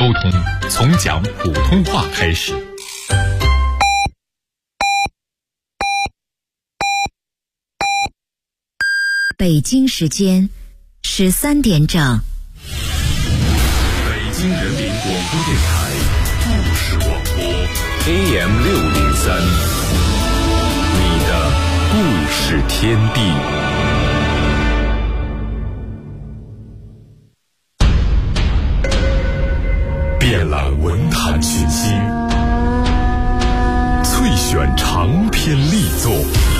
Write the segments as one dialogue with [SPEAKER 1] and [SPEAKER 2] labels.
[SPEAKER 1] 沟通从讲普通话开始。
[SPEAKER 2] 北京时间13点整。
[SPEAKER 1] 北京人民广播电台故事广播 AM603，你的故事天地。遍览文坛群星，萃选长篇力作。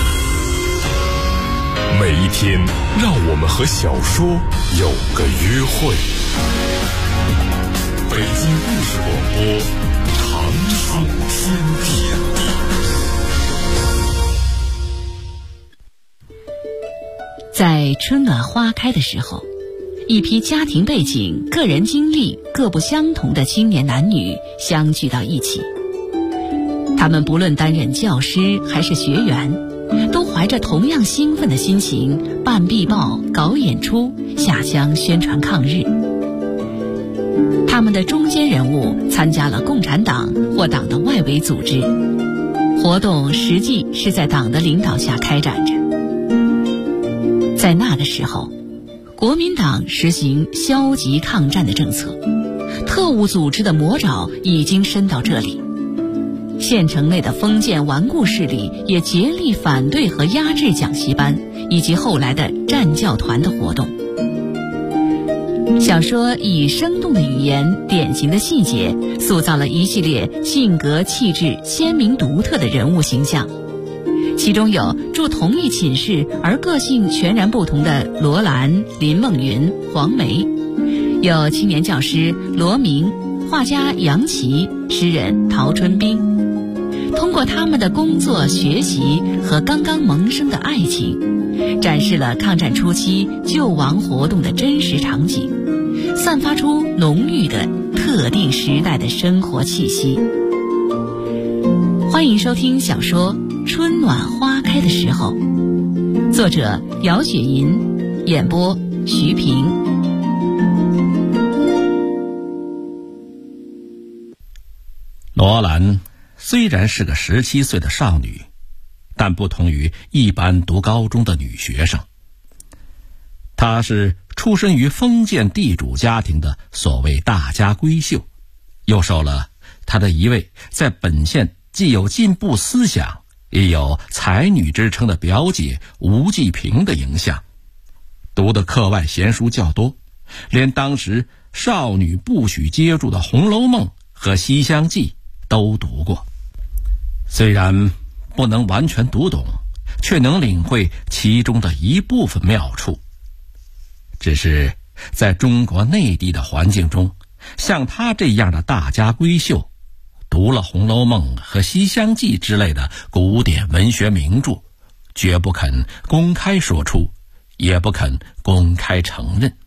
[SPEAKER 1] 每一天，让我们和小说有个约会。北京故事广播，长寿天地。
[SPEAKER 3] 在春暖花开的时候，一批家庭背景、个人经历各不相同的青年男女相聚到一起。他们不论担任教师还是学员，都怀着同样兴奋的心情办壁报、搞演出、下乡宣传抗日。他们的中坚人物参加了共产党或党的外围组织，活动实际是在党的领导下开展着。在那个时候，国民党实行消极抗战的政策，特务组织的魔爪已经伸到这里。县城内的封建顽固势力也竭力反对和压制讲习班以及后来的战教团的活动。小说以生动的语言、典型的细节，塑造了一系列性格气质鲜明独特的人物形象。其中有住同一寝室而个性全然不同的罗兰、林梦云、黄梅，有青年教师罗明、画家杨琦、诗人陶春冰。通过他们的工作、学习和刚刚萌生的爱情，展示了抗战初期救亡活动的真实场景，散发出浓郁的特定时代的生活气息。欢迎收听小说《春暖花开的时候》，作者姚雪银，演播徐平。
[SPEAKER 4] 罗兰虽然是个17岁的少女，但不同于一般读高中的女学生。她是出身于封建地主家庭的所谓大家闺秀，又受了她的一位在本县既有进步思想也有才女之称的表姐吴继平的影响，读的课外闲书较多，连当时少女不许接触的《红楼梦》和《西厢记》都读过。虽然不能完全读懂，却能领会其中的一部分妙处。只是在中国内地的环境中，像她这样的大家闺秀，读了《红楼梦》和《西厢记》之类的古典文学名著，绝不肯公开说出，也不肯公开承认。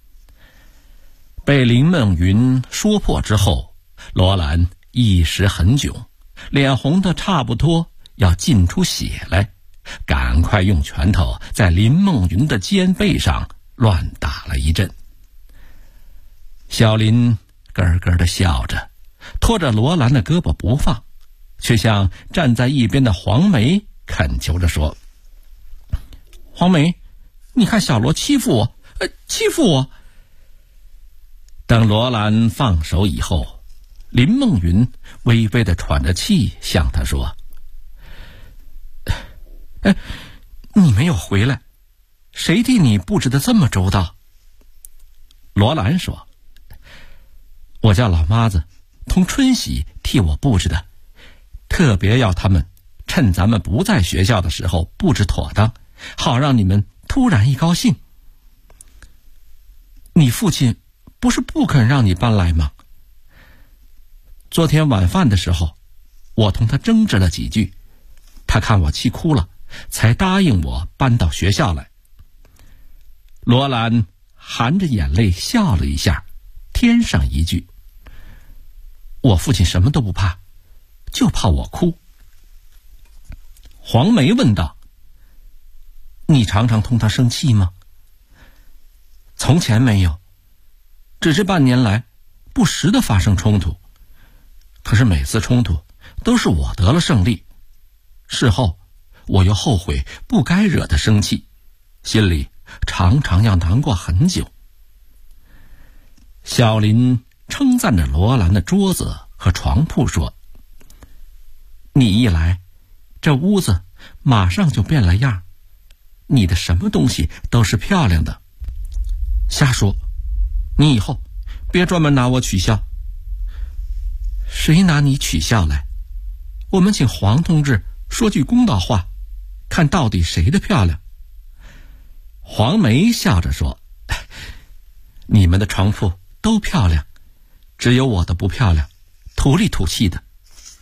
[SPEAKER 4] 被林梦云说破之后，罗兰一时很窘，脸红得差不多要浸出血来，赶快用拳头在林梦云的肩背上乱打了一阵。小林咯咯地笑着，拖着罗兰的胳膊不放，却向站在一边的黄梅恳求着说：黄梅，你看小罗欺负我，欺负我。等罗兰放手以后，林梦云微微地喘着气向他说：你没有回来，谁替你布置得这么周到？罗兰说：我叫老妈子同春喜替我布置的，特别要他们趁咱们不在学校的时候布置妥当，好让你们突然一高兴。你父亲不是不肯让你搬来吗？昨天晚饭的时候，我同他争执了几句，他看我气哭了，才答应我搬到学校来。罗兰含着眼泪笑了一下，添上一句：我父亲什么都不怕，就怕我哭。黄梅问道：你常常同他生气吗？从前没有，只是半年来不时地发生冲突，可是每次冲突都是我得了胜利。事后我又后悔不该惹他生气，心里常常要难过很久。小林称赞着罗兰的桌子和床铺说：“你一来，这屋子马上就变了样，你的什么东西都是漂亮的。瞎说，你以后别专门拿我取笑。”“谁拿你取笑来？我们请黄同志说句公道话，看到底谁的漂亮。”黄梅笑着说：“你们的床铺都漂亮，只有我的不漂亮，土里土气的。”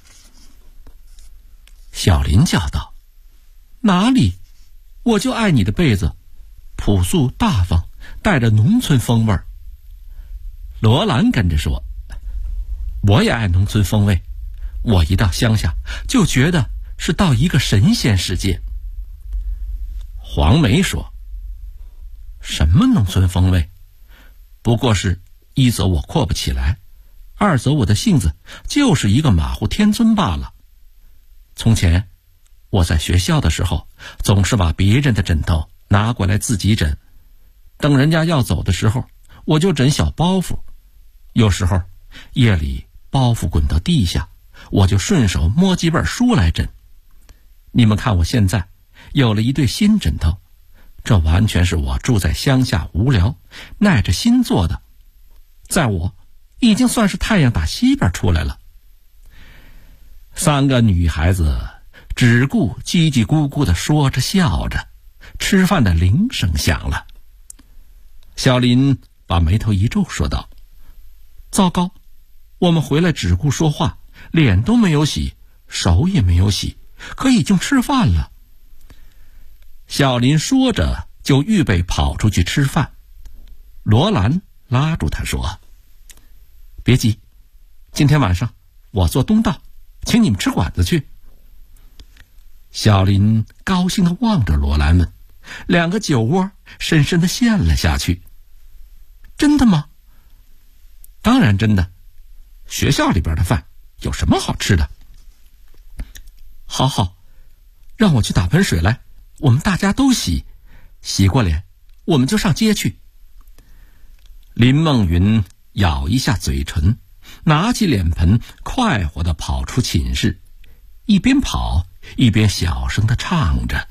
[SPEAKER 4] 小林叫道：“哪里？我就爱你的被子，朴素大方，带着农村风味儿。”罗兰跟着说：“我也爱农村风味，我一到乡下就觉得是到一个神仙世界。”黄梅说：“什么农村风味？不过是一则我阔不起来，二则我的性子就是一个马虎天尊罢了。从前我在学校的时候，总是把别人的枕头拿过来自己枕，等人家要走的时候，我就枕小包袱。有时候夜里包袱滚到地下，我就顺手摸几本书来枕。你们看我现在有了一对新枕头，这完全是我住在乡下无聊，耐着心做的。在我已经算是太阳打西边出来了。”三个女孩子只顾叽叽咕咕地说着笑着，吃饭的铃声响了。小林把眉头一皱说道：“糟糕，我们回来只顾说话，脸都没有洗，手也没有洗，可已经吃饭了。”小林说着就预备跑出去吃饭。罗兰拉住他说：“别急，今天晚上我做东道，请你们吃馆子去。”小林高兴地望着罗兰们，两个酒窝深深地陷了下去。“真的吗？”“当然真的，学校里边的饭有什么好吃的？”“好好，让我去打盆水来，我们大家都洗，洗过脸我们就上街去。”林梦云咬一下嘴唇，拿起脸盆，快活地跑出寝室，一边跑一边小声地唱着。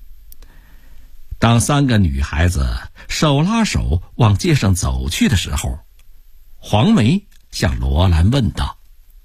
[SPEAKER 4] 当三个女孩子手拉手往街上走去的时候，黄梅向罗兰问道：“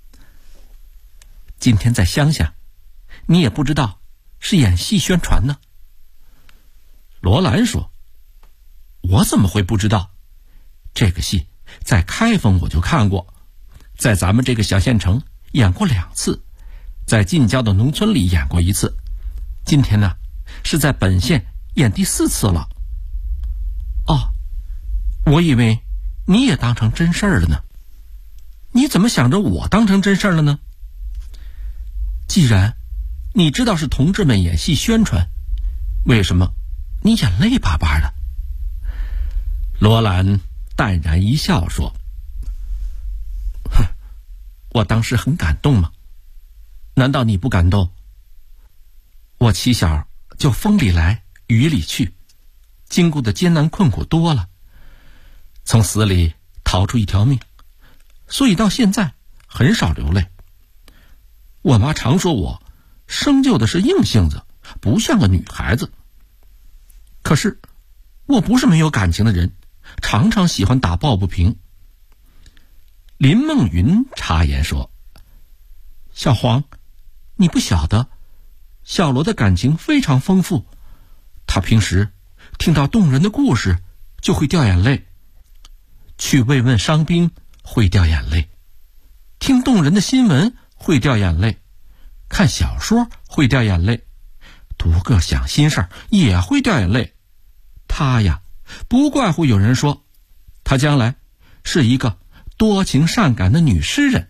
[SPEAKER 4] 今天在乡下，你也不知道是演戏宣传呢？”罗兰说：“我怎么会不知道？这个戏在开封我就看过，在咱们这个小县城演过2次，在近郊的农村里演过1次，今天呢是在本县演第4次了。”“哦，我以为你也当成真事儿了呢。你怎么想着我当成真事儿了呢？既然你知道是同志们演戏宣传，为什么你眼泪巴巴的？”罗兰淡然一笑说：“哼，我当时很感动吗？难道你不感动？我起小就风里来雨里去，经过的艰难困苦多了，从死里逃出一条命，所以到现在很少流泪。我妈常说我生就的是硬性子，不像个女孩子。可是我不是没有感情的人，常常喜欢打抱不平。”林梦云插言说：“小黄，你不晓得，小罗的感情非常丰富，他平时听到动人的故事就会掉眼泪，去慰问伤兵会掉眼泪，听动人的新闻会掉眼泪，看小说会掉眼泪，读个想心事儿也会掉眼泪。他呀，不怪乎有人说他将来是一个多情善感的女诗人。”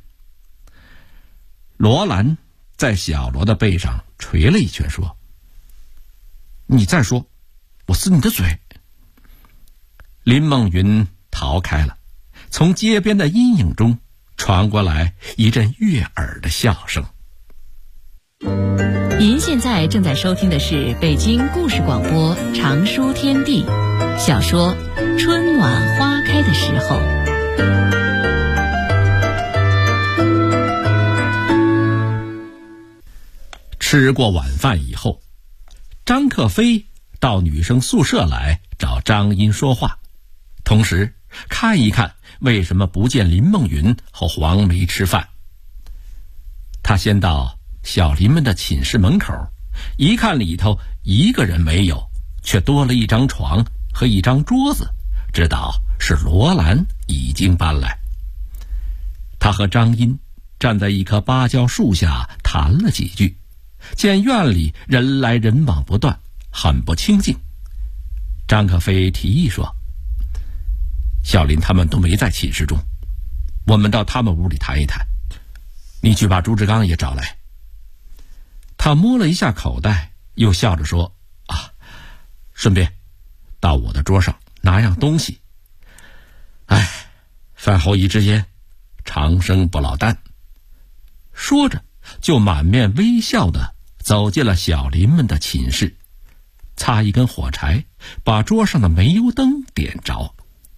[SPEAKER 4] 罗兰在小罗的背上捶了一拳说：“你再说，我撕你的嘴。”林梦云逃开了， 从街边的阴影中传过来一阵悦耳的笑声。
[SPEAKER 3] 您现在正在收听的是北京故事广播长书天地小说《春暖花开的时候》。
[SPEAKER 4] 吃过晚饭以后，张克飞到女生宿舍来找张英说话，同时看一看为什么不见林梦云和黄梅吃饭。他先到小林们的寝室门口，一看里头一个人没有，却多了一张床和一张桌子，知道是罗兰已经搬来。他和张英站在一棵芭蕉树下谈了几句，见院里人来人往不断，很不清静。张克飞提议说，小林他们都没在寝室中，我们到他们屋里谈一谈，你去把朱志刚也找来。他摸了一下口袋，又笑着说，顺便到我的桌上拿样东西。饭后一支烟，长生不老丹。说着就满面微笑地走进了小林们的寝室，擦一根火柴，把桌上的煤油灯点着。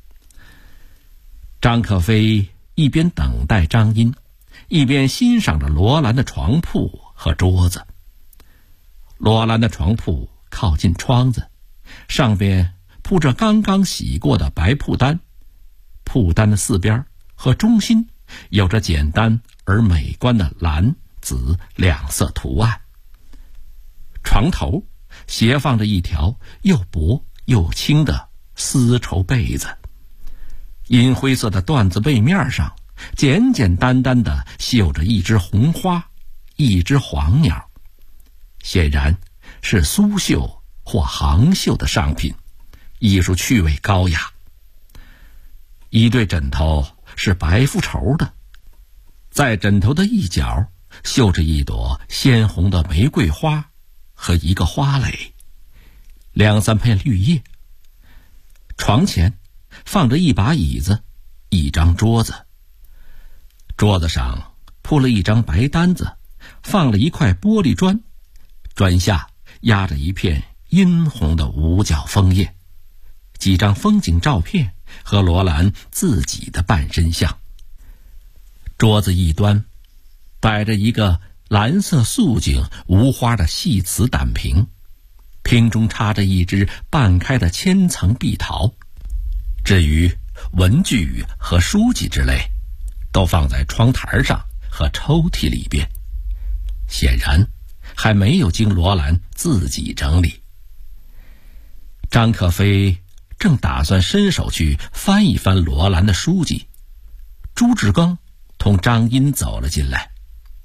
[SPEAKER 4] 张克飞一边等待张英，一边欣赏着罗兰的床铺和桌子。罗兰的床铺靠近窗子，上边铺着刚刚洗过的白铺单，铺单的四边和中心有着简单而美观的蓝紫两色图案。床头斜放着一条又薄又轻的丝绸被子，银灰色的缎子被面上简简单单地绣着一只红花，一只黄鸟，显然是苏绣或杭绣的上品，艺术趣味高雅。一对枕头是白复绸的，在枕头的一角绣着一朵鲜红的玫瑰花和一个花蕾，两三片绿叶。床前放着一把椅子，一张桌子，桌子上铺了一张白单子，放了一块玻璃砖，砖下压着一片殷红的五角枫叶，几张风景照片和罗兰自己的半身像。桌子一端摆着一个蓝色素净无花的细瓷胆瓶，瓶中插着一只半开的千层碧桃。至于文具和书籍之类，都放在窗台上和抽屉里边，显然还没有经罗兰自己整理。张克飞正打算伸手去翻一翻罗兰的书籍，朱志刚同张英走了进来。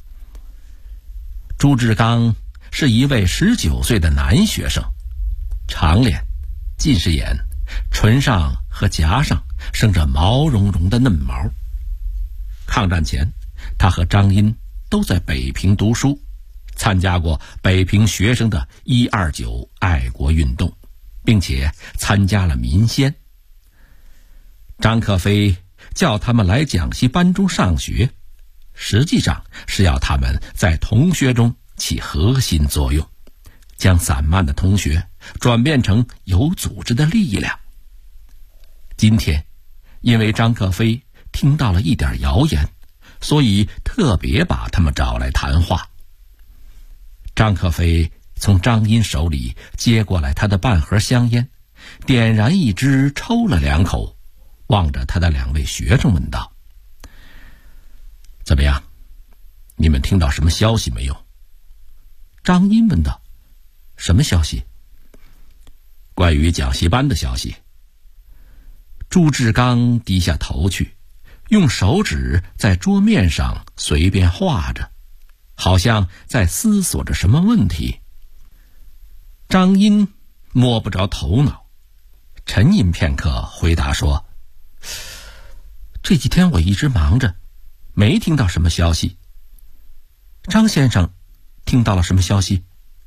[SPEAKER 4] 朱志刚是一位19岁的男学生，长脸，近视眼，唇上和颊上生着毛茸茸的嫩毛。抗战前，他和张英都在北平读书，参加过北平学生的129爱国运动，并且参加了民先。张克飞叫他们来讲习班中上学，实际上是要他们在同学中起核心作用，将散漫的同学转变成有组织的力量。今天因为张克飞听到了一点谣言，所以特别把他们找来谈话。张克飞从张英手里接过来他的半盒香烟，点燃一支抽了2口，望着他的2位学生问道，怎么样，你们听到什么消息没有？张英问道，什么消息？关于讲习班的消息。朱志刚低下头去，用手指在桌面上随便画着，好像在思索着什么问题。张英摸不着头脑，沉吟片刻，回答说，这几天我一直忙着，没听到什么消息。张先生听到了什么消息？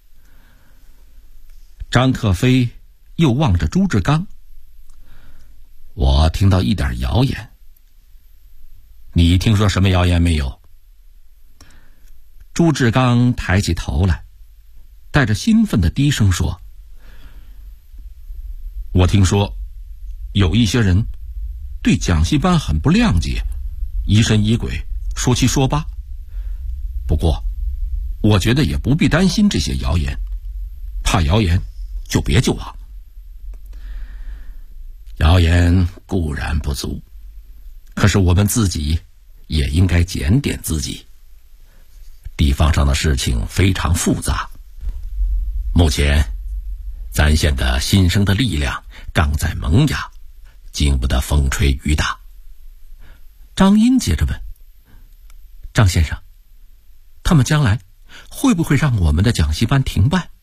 [SPEAKER 4] 张克飞又望着朱志刚，我听到一点谣言， 你听说什么谣言没有？朱志刚抬起头来，带着兴奋的低声说：我听说有一些人对蒋锡班很不谅解，疑神疑鬼，说七说八。不过我觉得也不必担心这些谣言，怕谣言就别救亡。谣言固然不足，可是我们自己也应该检点自己。地方上的事情非常复杂，目前咱县的新生的力量刚在萌芽，经不得风吹雨打。张英接着问：张先生，他们将来会不会让我们的蒋锡班停办？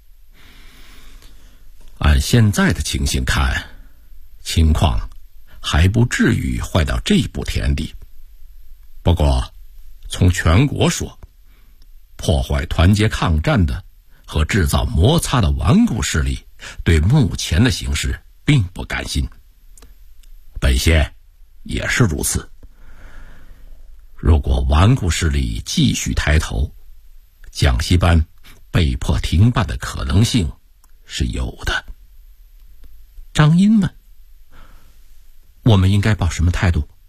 [SPEAKER 4] 按现在的情形看，情况还不至于坏到这步田地。不过从全国说，破坏团结抗战的和制造摩擦的顽固势力对目前的形势并不甘心，本县也是如此。如果顽固势力继续抬头，蒋锡班被迫停办的可能性是有的。张英问：我们应该抱什么态度？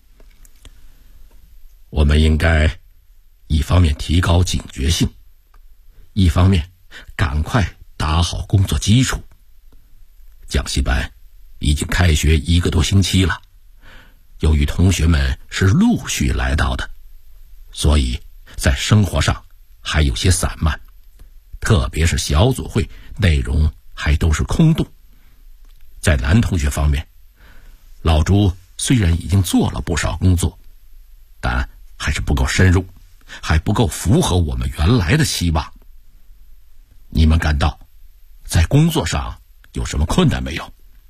[SPEAKER 4] 我们应该一方面提高警觉性，一方面赶快打好工作基础。蒋锡班已经开学1个多星期了，由于同学们是陆续来到的，所以在生活上还有些散漫，特别是小组会内容还都是空洞。在男同学方面，老朱虽然已经做了不少工作，但还是不够深入，还不够符合我们原来的期望。你们感到在工作上有什么困难没有？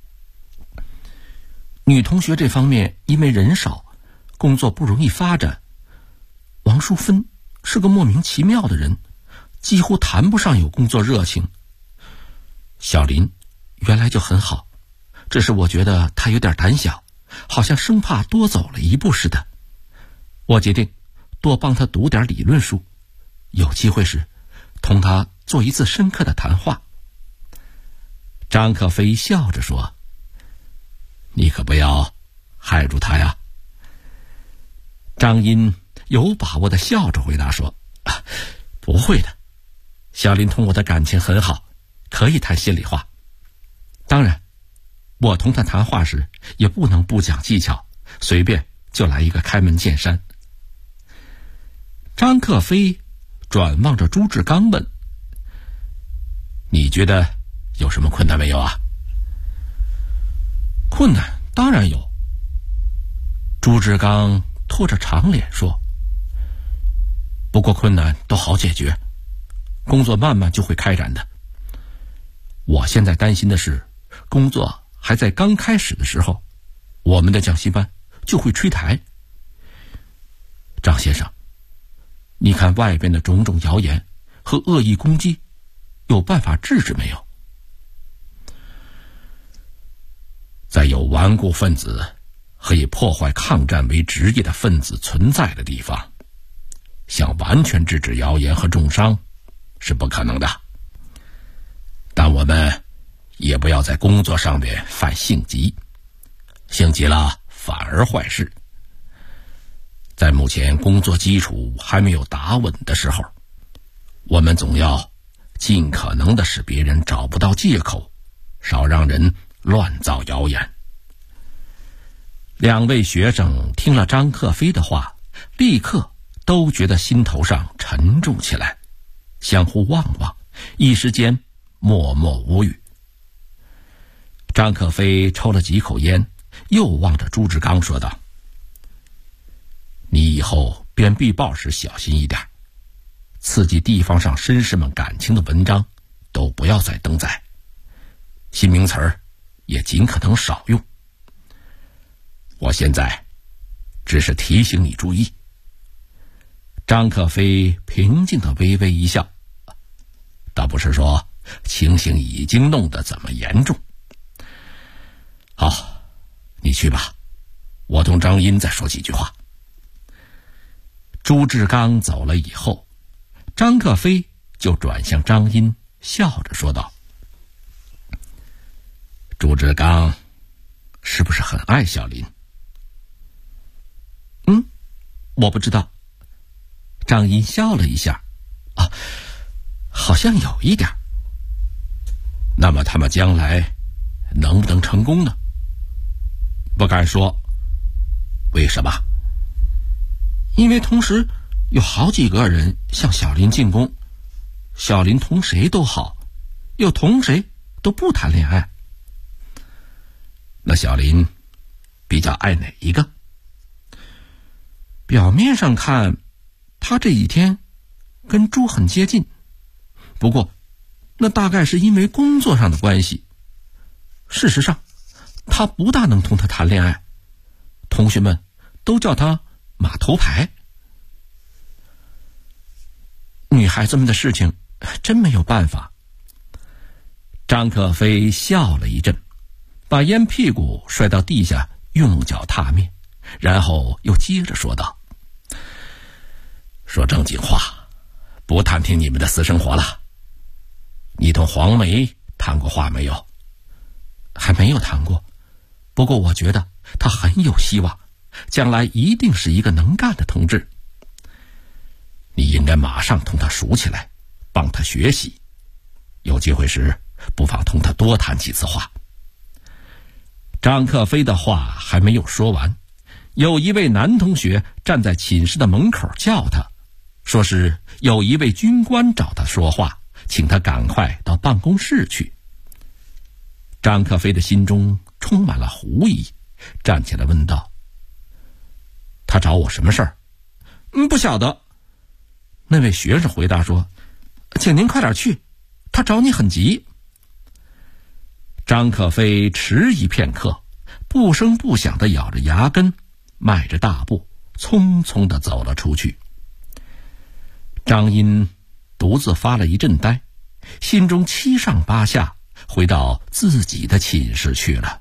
[SPEAKER 4] 女同学这方面因为人少，工作不容易发展。王淑芬是个莫名其妙的人，几乎谈不上有工作热情。小林原来就很好，只是我觉得他有点胆小，好像生怕多走了一步似的。我决定多帮他读点理论书，有机会时同他做一次深刻的谈话。张可飞笑着说：你可不要害住他呀。张英有把握地笑着回答说：不会的，小林同我的感情很好，可以谈心里话。当然我同他谈话时也不能不讲技巧，随便就来一个开门见山。张克飞转望着朱志刚问：你觉得有什么困难没有啊？困难当然有。朱志刚拖着长脸说：不过困难都好解决，工作慢慢就会开展的。我现在担心的是，工作还在刚开始的时候，我们的蒋锡班就会吹台。张先生，你看外边的种种谣言和恶意攻击，有办法制止没有？在有顽固分子和以破坏抗战为职业的分子存在的地方，想完全制止谣言和重伤是不可能的。但我们也不要在工作上面犯性急，性急了反而坏事。在目前工作基础还没有打稳的时候，我们总要尽可能的使别人找不到借口，少让人乱造谣言。两位学生听了张克飞的话，立刻都觉得心头上沉重起来，相互望望，一时间默默无语。张克飞抽了几口烟，又望着朱志刚说道：你以后编壁报时小心一点，刺激地方上绅士们感情的文章都不要再登载，新名词儿也尽可能少用。我现在只是提醒你注意。张克飞平静地微微一笑，倒不是说情形已经弄得怎么严重。好，你去吧，我同张英再说几句话。 朱志刚走了以后，张克飞就转向张英，笑着说道：朱志刚是不是很爱小林？我不知道。张英笑了一下，好像有一点。那么他们将来能不能成功呢？不敢说。为什么？因为同时有好几个人向小林进攻，小林同谁都好，又同谁都不谈恋爱。那小林比较爱哪一个？表面上看，他这几天跟朱很接近，不过那大概是因为工作上的关系。事实上，他不大能同他谈恋爱，同学们都叫他马头牌。女孩子们的事情真没有办法。张克飞笑了一阵，把烟屁股摔到地下，用脚踏灭，然后又接着说道：说正经话，不探听你们的私生活了。你同黄梅谈过话没有？还没有谈过，不过我觉得他很有希望，将来一定是一个能干的同志。你应该马上同他熟起来，帮他学习，有机会时不妨同他多谈几次话。张克飞的话还没有说完，有一位男同学站在寝室的门口叫他，说是有一位军官找他说话，请他赶快到办公室去。张克飞的心中充满了狐疑，站起来问道：他找我什么事儿？不晓得。那位学生回答说：请您快点去，他找你很急。张克飞迟疑片刻，不声不响地咬着牙根，迈着大步匆匆地走了出去。张英独自发了一阵呆，心中七上八下，回到自己的寝室去了。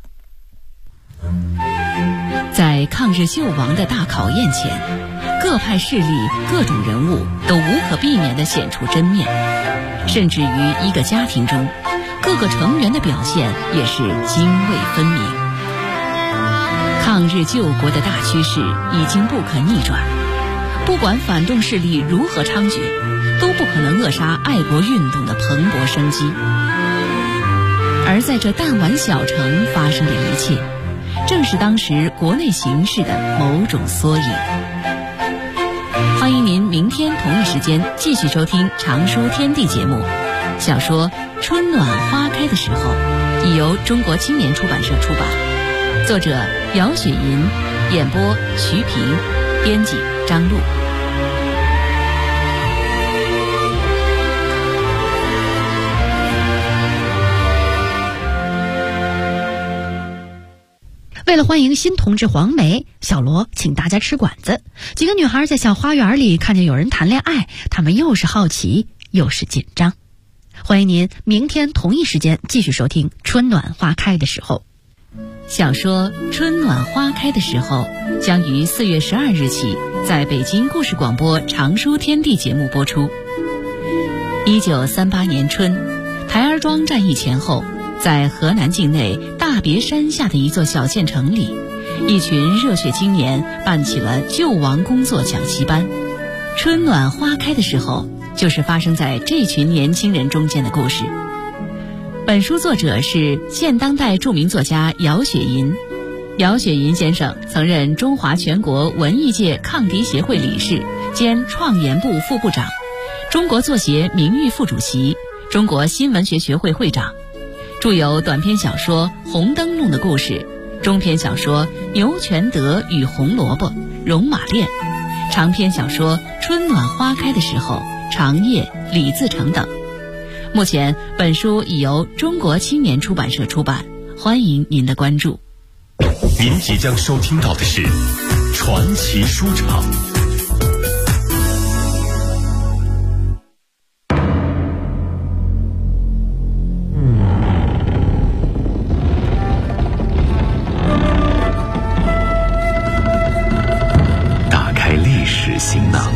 [SPEAKER 3] 在抗日救亡的大考验前，各派势力、各种人物都无可避免地显出真面，甚至于一个家庭中，各个成员的表现也是泾渭分明。抗日救国的大趋势已经不可逆转，不管反动势力如何猖獗，都不可能扼杀爱国运动的蓬勃生机。而在这弹丸小城发生的一切，正是当时国内形势的某种缩影。欢迎您明天同一时间继续收听《常说天地》节目。小说《春暖花开的时候》已由中国青年出版社出版，作者姚雪银，演播徐平，编辑张璐。
[SPEAKER 5] 为了欢迎新同志黄梅，小罗请大家吃馆子。几个女孩在小花园里看见有人谈恋爱，她们又是好奇又是紧张。欢迎您明天同一时间继续收听《春暖花开的时候》。
[SPEAKER 3] 小说《春暖花开的时候》将于4月12日起在北京故事广播《常书天地》节目播出。1938年春，台儿庄战役前后，在河南境内大别山下的一座小县城里，一群热血青年办起了救亡工作讲习班。春暖花开的时候，就是发生在这群年轻人中间的故事。本书作者是现当代著名作家姚雪银。姚雪银先生曾任中华全国文艺界抗敌协会理事兼创研部副部长，中国作协名誉副主席，中国新闻学学会会长，著有短篇小说《红灯笼的故事》，中篇小说《牛全德与红萝卜》《戎马恋》，长篇小说《春暖花开的时候》《长夜》《李自成》等。目前本书已由中国青年出版社出版，欢迎您的关注。
[SPEAKER 1] 您即将收听到的是传奇书场。 行囊，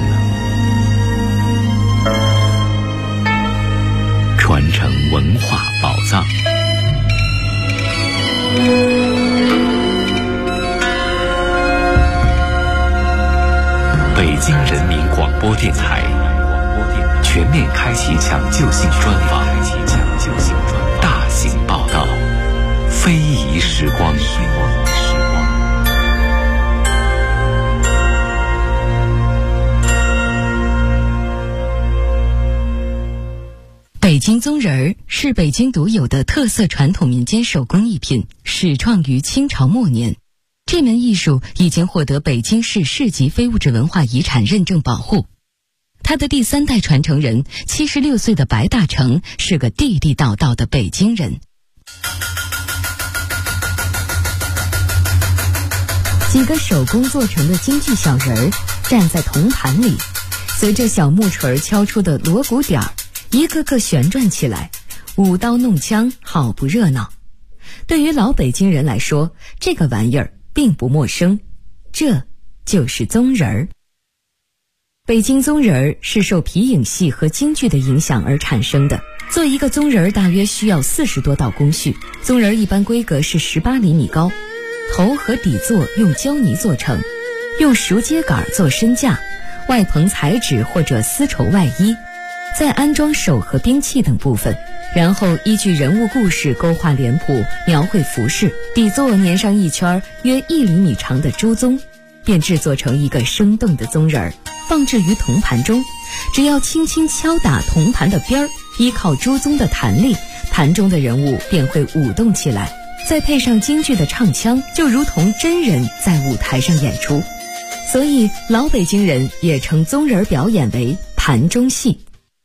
[SPEAKER 1] 传承文化宝藏。北京人民广播电台全面开启抢救性专访，大型报道，非遗时光。
[SPEAKER 3] 北京宗人儿是北京独有的特色传统民间手工艺品，始创于清朝末年。这门艺术已经获得北京市市级非物质文化遗产认证保护。他的第3代传承人76岁的白大成是个地地道道的北京人。几个手工做成的京剧小人儿站在铜盘里，随着小木锤敲出的锣鼓点儿，一个个旋转起来，舞刀弄枪，好不热闹。对于老北京人来说，这个玩意儿并不陌生，这就是宗人儿。北京宗人儿是受皮影戏和京剧的影响而产生的。做一个宗人儿大约需要40多道工序，宗人儿一般规格是18厘米高，头和底座用胶泥做成，用熟秸秆做身架，外棚彩纸或者丝绸外衣，再安装手和兵器等部分，然后依据人物故事勾画脸谱，描绘服饰，底座粘上一圈约1厘米长的猪鬃，便制作成一个生动的宗人儿，放置于铜盘中。只要轻轻敲打铜盘的边儿，依靠猪鬃的弹力，盘中的人物便会舞动起来，再配上京剧的唱腔，就如同真人在舞台上演出。所以老北京人也称宗人表演为盘中戏。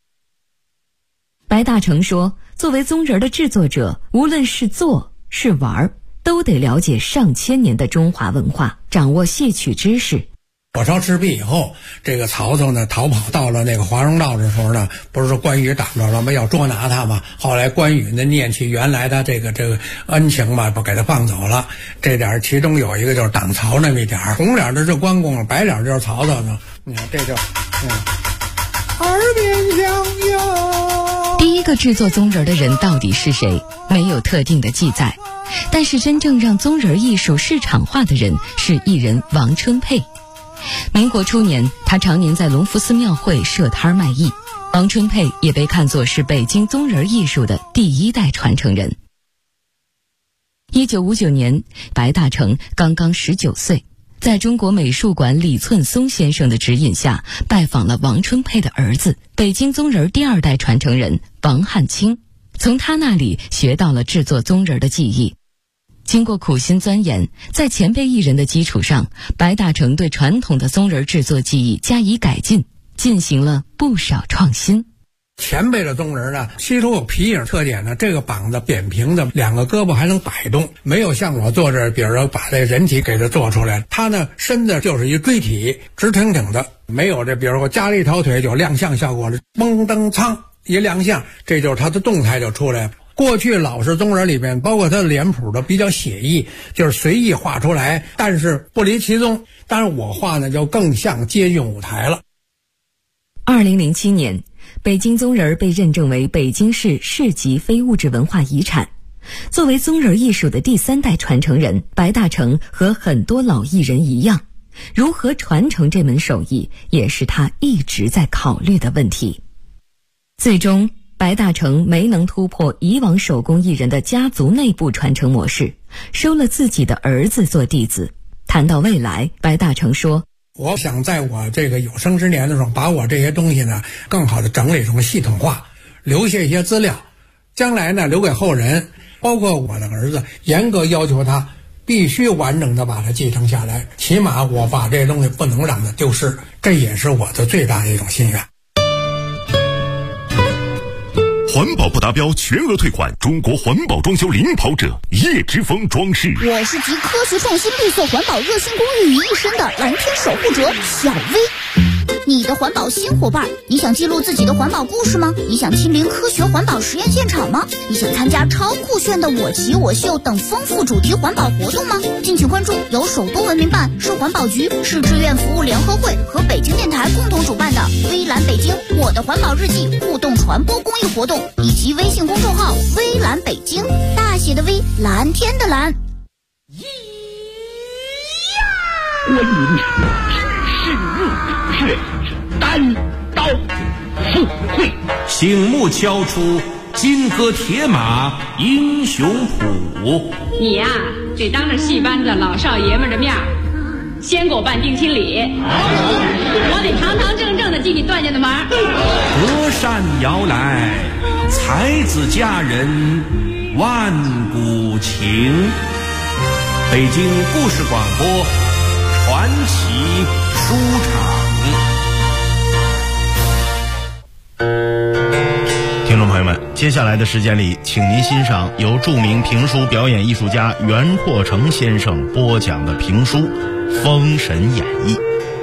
[SPEAKER 3] 白大成说，作为宗人的制作者，无论是做是玩，都得了解上千年的中华文化，掌握戏曲知识。
[SPEAKER 6] 火烧赤壁以后，这个曹操呢逃跑到了那个华容道的时候呢，不是说关羽挡着了吗？要捉拿他嘛。后来关羽呢念起原来的这个恩情嘛，不给他放走了。这点其中有一个就是挡曹那么一点，红脸的是关公，白脸就是曹操呢。你看这就耳边响哟。
[SPEAKER 3] 第一个制作宗人的人到底是谁？没有特定的记载。但是真正让宗人艺术市场化的人是艺人王春佩。民国初年，他常年在隆福寺庙会设摊卖艺。王春佩也被看作是北京宗人艺术的第1代传承人。1959年，白大成刚刚19岁，在中国美术馆李寸松先生的指引下，拜访了王春佩的儿子，北京宗人第2代传承人王汉卿，从他那里学到了制作宗人的技艺。经过苦心钻研，在前辈艺人的基础上，白大成对传统的宗人制作技艺加以改进，进行了不少创新。
[SPEAKER 6] 前辈的宗人呢，其中有皮影特点呢，这个膀子扁平的，2个胳膊还能摆动，没有像我做这，比如说把这人体给它做出来，他呢身子就是一锥体，直挺挺的，没有这比如说加了一条腿就亮相效果了，嘣噔噌一亮相，这就是他的动态就出来了。过去老式宗人里边，包括他的脸谱都比较写意，就是随意画出来，但是不离其宗。但是我画呢，就更像接近舞台了。
[SPEAKER 3] 2007年，北京宗人被认证为北京市市级非物质文化遗产。作为宗人艺术的第3代传承人，白大成和很多老艺人一样，如何传承这门手艺，也是他一直在考虑的问题。最终，白大成没能突破以往手工艺人的家族内部传承模式，收了自己的儿子做弟子。谈到未来，白大成说，
[SPEAKER 6] 我想在我这个有生之年的时候，把我这些东西呢更好的整理成系统化，留下一些资料，将来呢留给后人，包括我的儿子，严格要求他必须完整的把它继承下来，起码我把这些东西不能让它丢失，这也是我的最大的一种心愿。
[SPEAKER 1] 环保不达标全额退款，中国环保装修领跑者叶之峰装饰。
[SPEAKER 7] 我是集科学创新绿色环保热心公益于一身的蓝天守护者小薇。 你的环保新伙伴。你想记录自己的环保故事吗？你想亲临科学环保实验现场吗？你想参加超酷炫的我骑我秀等丰富主题环保活动吗？敬请关注由首都文明办、市环保局、市志愿服务联合会和北京电台共同主办的微蓝北京我的环保日记互动传播公益活动，以及微信公众号微蓝北京，大写的微，蓝天的蓝。
[SPEAKER 8] 观音指示入血，单刀赴会，
[SPEAKER 1] 醒目敲出金戈铁马英雄谱。
[SPEAKER 9] 你呀，得当着戏班子老少爷们的面先给我办定亲礼，我得堂堂正正的进你段家的门。
[SPEAKER 1] 隔山遥来，才子佳人万古情。北京故事广播传奇书场。
[SPEAKER 10] 听众朋友们，接下来的时间里，请您欣赏由著名评书表演艺术家袁阔成先生播讲的评书《封神演义》。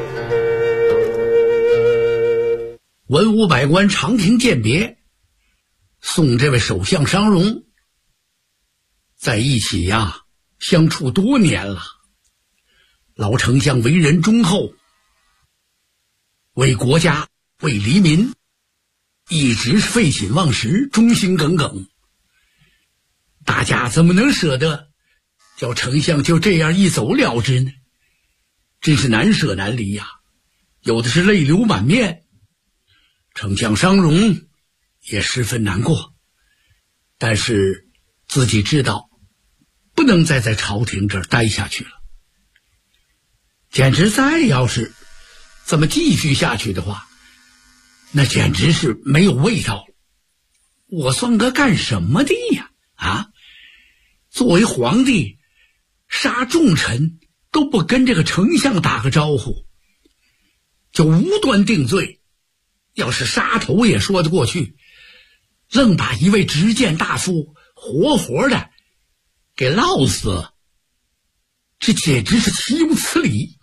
[SPEAKER 11] 文武百官长亭饯别，送这位首相商容在一起呀，相处多年了。老丞相为人忠厚，为国家为黎民一直废寝忘食，忠心耿耿。大家怎么能舍得叫丞相就这样一走了之呢？真是难舍难离呀，有的是泪流满面。丞相商容也十分难过，但是自己知道不能再在朝廷这儿待下去了。简直再要是这么继续下去的话，那简直是没有味道了。我算个干什么的呀？作为皇帝，杀重臣都不跟这个丞相打个招呼，就无端定罪。要是杀头也说得过去，愣把一位执剑大夫活活的给烙死，这简直是岂有此理。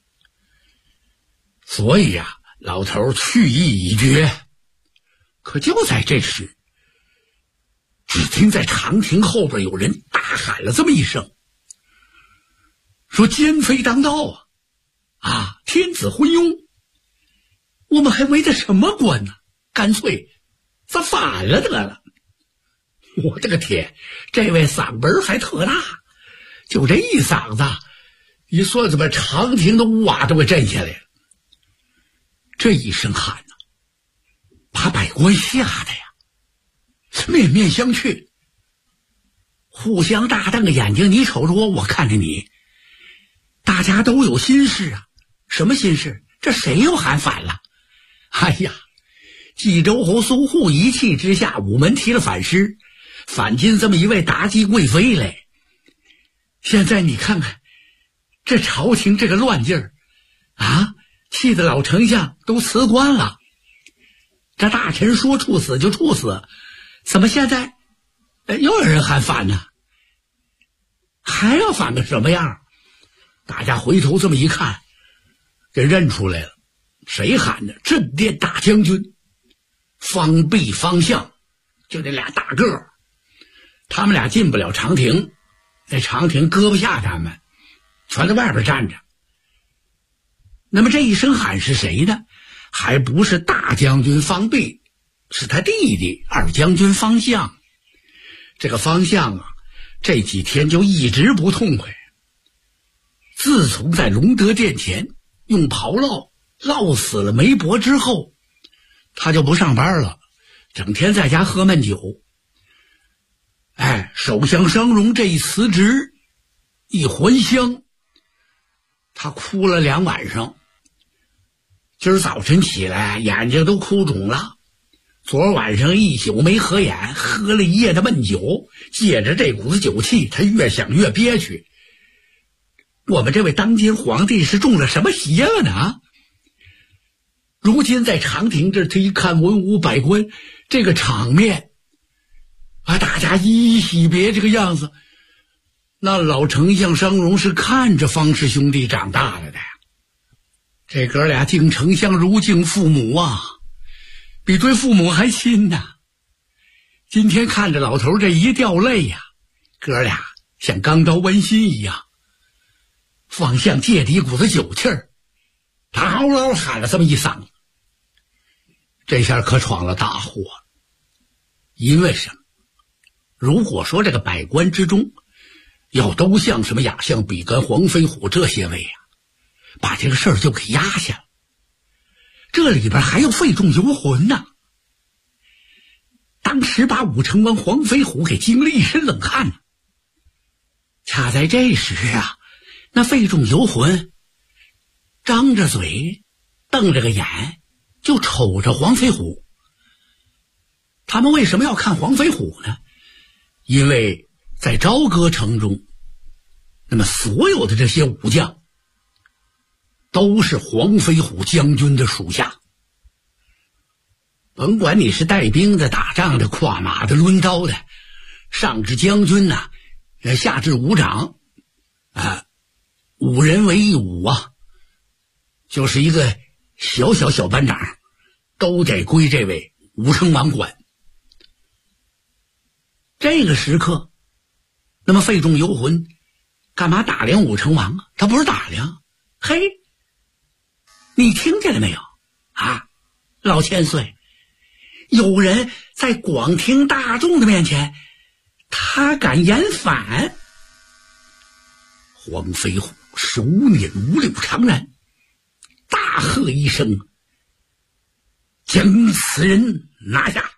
[SPEAKER 11] 所以呀，老头去意已决。可就在这时，只听在长亭后边有人大喊了这么一声，说奸妃当道天子昏庸，我们还为他什么官呢？干脆咱反了得了。我的个天，这位嗓门还特大，就这一嗓子，一算子把长亭的屋瓦都给震下来了。这一声喊呢，把百官吓得呀面面相觑，互相大瞪个眼睛，你瞅着我，我看着你，大家都有心事啊。什么心事？这谁又喊反了？哎呀，冀州侯苏护一气之下，午门提了反诗，反进这么一位妲己贵妃来。现在你看看这朝廷这个乱劲儿气得老丞相都辞官了。这大臣说处死就处死，怎么现在又有人喊反呢？还要反个什么样？大家回头这么一看，给认出来了。谁喊的？镇殿大将军方弼、方相，就这俩大个儿。他们俩进不了长亭，在长亭搁不下他们，全在外边站着。那么这一声喊是谁呢？还不是大将军方弼，是他弟弟二将军方相。这个方相这几天就一直不痛快。自从在隆德殿前用炮烙死了梅伯之后，他就不上班了，整天在家喝闷酒。首相商容这一辞职一还乡，他哭了2晚上。今儿早晨起来眼睛都哭肿了，昨晚上一宿没合眼，喝了一夜的闷酒，借着这股子酒气，他越想越憋屈。我们这位当今皇帝是中了什么邪了呢？如今在长亭这，他一看文武百官这个场面大家依依惜别这个样子，那老丞相商容是看着方氏兄弟长大了的呀。 这哥俩敬丞相如敬父母啊，比对父母还亲呐。今天看着老头这一掉泪呀，哥俩像刚到温馨一样。方向借着一股子酒气儿，他嗷嗷喊了这么一嗓子，这下可闯了大祸了。因为什么？如果说这个百官之中要都像什么亚相比干、黄飞虎这些位啊，把这个事儿就给压下了，这里边还要费众游魂呢。当时把武成王黄飞虎给惊了一身冷汗呢。恰在这时啊，那费仲游魂张着嘴瞪着个眼就瞅着黄飞虎。他们为什么要看黄飞虎呢？因为在朝歌城中，那么所有的这些武将都是黄飞虎将军的属下，甭管你是带兵的、打仗的、跨马的、抡刀的，上至将军呐，下至武长五人为一武啊，就是一个小班长，都得归这位武成王管。这个时刻，那么费仲游魂干嘛打量武成王啊？他不是打量，嘿，你听见了没有啊？老千岁，有人在广听大众的面前，他敢言反。黄飞虎手捻五柳长髯，大喝一声，将此人拿下。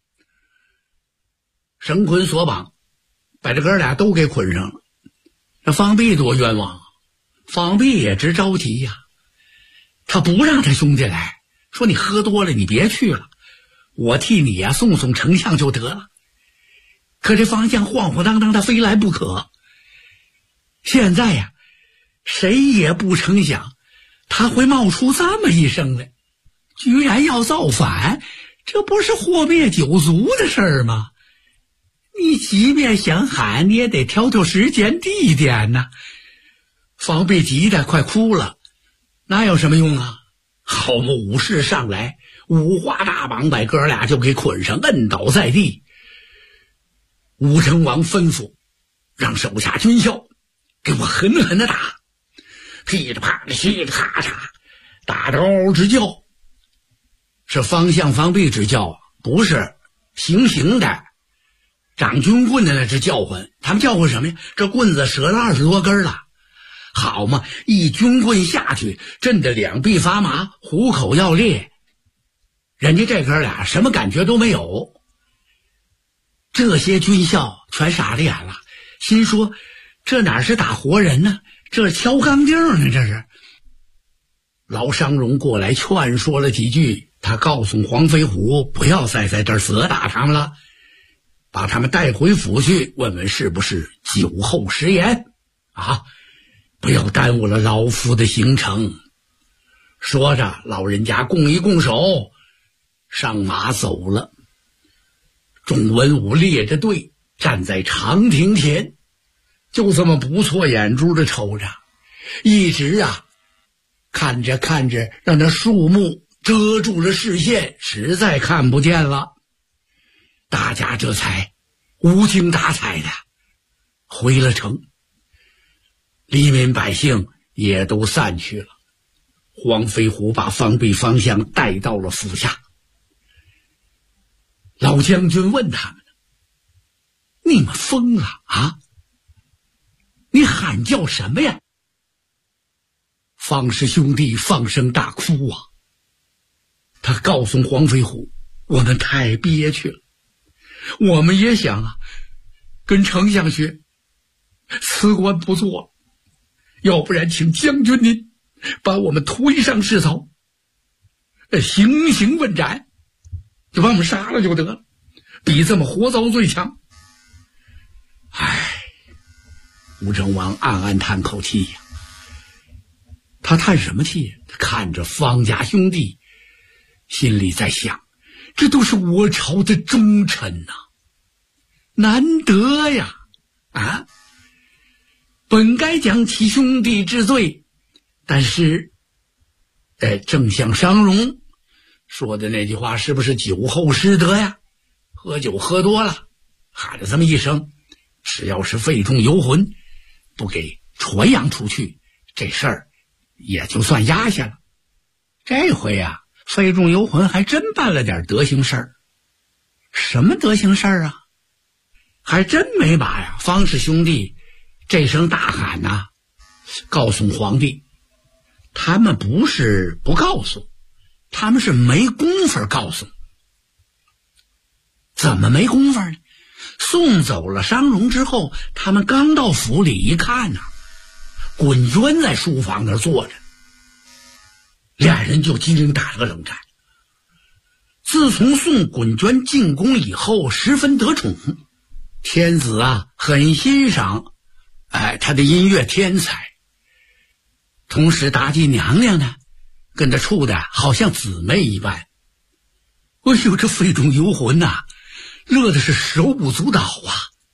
[SPEAKER 11] 绳捆索绑，把这哥俩都给捆上了。这方弼多冤枉，方弼也直着急呀。他不让他兄弟来，说你喝多了你别去了，我替你呀送送丞相就得了。可这方向晃晃荡荡的非来不可。现在呀，谁也不成想他会冒出这么一声来，居然要造反，这不是祸灭九族的事儿吗？你即便想喊，你也得挑时间地点呐。方弼急得快哭了，那有什么用啊？好嘛，武士上来，五花大绑把哥俩就给捆上，摁倒在地。武成王吩咐让手下军校给我狠狠的打，噼里啪啦噼里啪嚓，打得嗷嗷直叫。是方向方弼直叫，不是行的长军棍的那只叫唤。他们叫唤什么呀？这棍子折了20多根了，好嘛，一军棍下去，震得两臂发麻，虎口要裂。人家这哥俩什么感觉都没有。这些军校全傻着眼了，心说这哪是打活人呢，这是敲钢钉呢。这是老商容过来劝说了几句，他告诉黄飞虎不要再在这儿死打他们了，把他们带回府去，问问是不是酒后食言啊，不要耽误了老夫的行程。说着，老人家拱一拱手，上马走了。众文武列着队站在长亭前，就这么不错眼珠的瞅着，一直看着让那树木遮住了视线，实在看不见了。大家这才无精打采的回了城，黎民百姓也都散去了。黄飞虎把方弼、方向带到了府下。老将军问他们：你们疯了啊？你喊叫什么呀？方氏兄弟放声大哭啊。他告诉黄飞虎，我们太憋屈了，我们也想跟丞相学，辞官不做了，要不然请将军您把我们推上市曹，行刑问斩，就把我们杀了就得了，比这么活遭罪强。武成王暗暗叹口气呀。他叹什么气？他看着方家兄弟，心里在想，这都是我朝的忠臣呐，难得呀本该将其兄弟治罪，但是正像商容说的那句话，是不是酒后失德呀？喝酒喝多了，喊了这么一声，只要是肺中游魂，不给传扬出去，这事儿也就算压下了。这回啊，肺中游魂还真办了点德行事儿。什么德行事儿啊？还真没把呀方氏兄弟这声大喊呐告诉皇帝。他们不是不告诉，他们是没工夫告诉。怎么没工夫呢？送走了商容之后，他们刚到府里一看呐，滚娟在书房那儿坐着，俩人就机灵打了个冷战。自从送滚娟进宫以后，十分得宠，天子啊很欣赏他的音乐天才，同时妲己娘娘呢跟他处的好像姊妹一般。哎呦，这肺中游魂呐，乐的是手舞足蹈啊。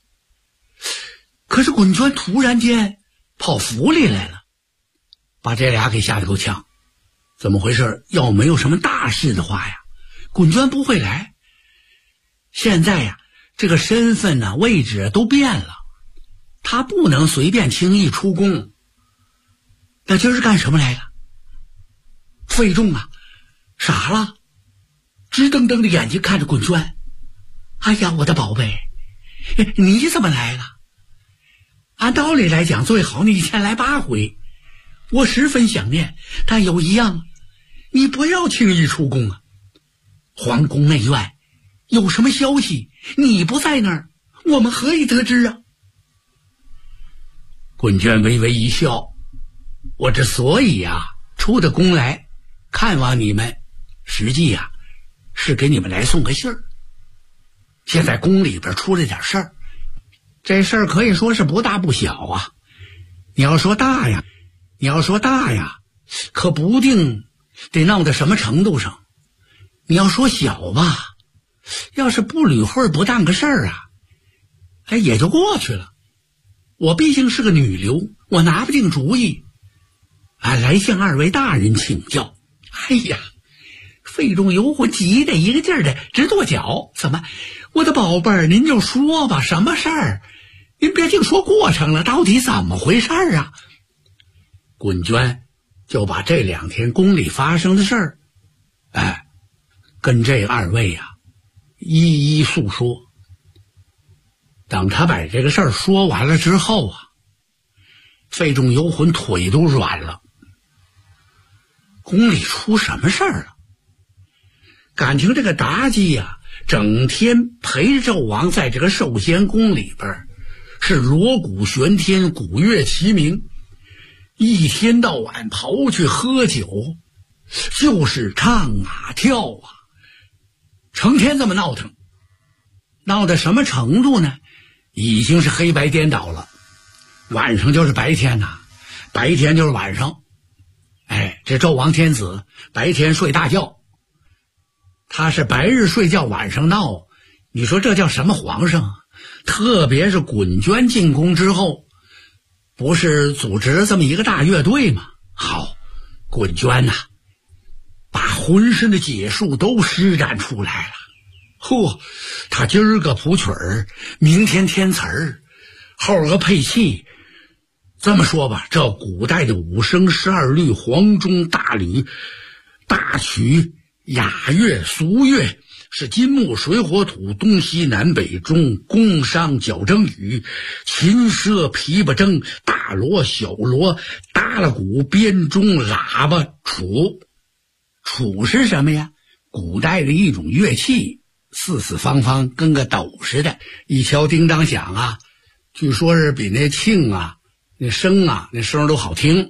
[SPEAKER 11] 可是滚娟突然间跑府里来了，把这俩给吓得够呛。怎么回事？要没有什么大事的话呀，滚娟不会来。现在呀，这个身份呢、位置都变了，他不能随便轻易出宫。那今儿是干什么来了？费仲啊傻了，直瞪瞪的眼睛看着滚娟。哎呀，我的宝贝，你怎么来了？按道理来讲，最好你一天来8回，我十分想念，但有一样，你不要轻易出宫啊。皇宫内院有什么消息，你不在那儿，我们何以得知啊？滚娟微微一笑，我之所以出的宫来看望你们，实际是给你们来送个信儿。现在宫里边出了点事儿，这事儿可以说是不大不小啊。你要说大呀，可不定得闹到什么程度上。你要说小吧，要是不捋会不当个事儿也就过去了。我毕竟是个女流，我拿不定主意，来向2位大人请教。哎呀，肺中游魂急得一个劲儿的直跺脚。怎么，我的宝贝儿，您就说吧，什么事儿？您别净说过程了，到底怎么回事啊？滚娟就把这2天宫里发生的事儿跟这2位一一诉说。等他把这个事儿说完了之后肺中游魂腿都软了。宫里出什么事儿了？感情这个妲己整天陪着纣王在这个寿仙宫里边是锣鼓喧天，鼓乐齐鸣，一天到晚跑去喝酒，就是唱跳成天这么闹腾。闹到什么程度呢？已经是黑白颠倒了，晚上就是白天白天就是晚上。这纣王天子白天睡大觉，他是白日睡觉晚上闹，你说这叫什么皇上？特别是滚娟进宫之后，不是组织了这么一个大乐队吗？好，滚娟把浑身的解数都施展出来了。他今儿个谱曲儿，明天填词儿，后儿个配器。这么说吧，这古代的5声12律、黄钟、大吕、大曲、雅乐、俗乐，是金木水火土、东西南北中、宫商角征羽、琴瑟琵琶筝、大锣小锣、耷拉鼓、编钟、喇叭、杵。杵是什么呀？古代的一种乐器，四四方方跟个斗似的，一敲叮当响据说是比那磬那声那声都好听。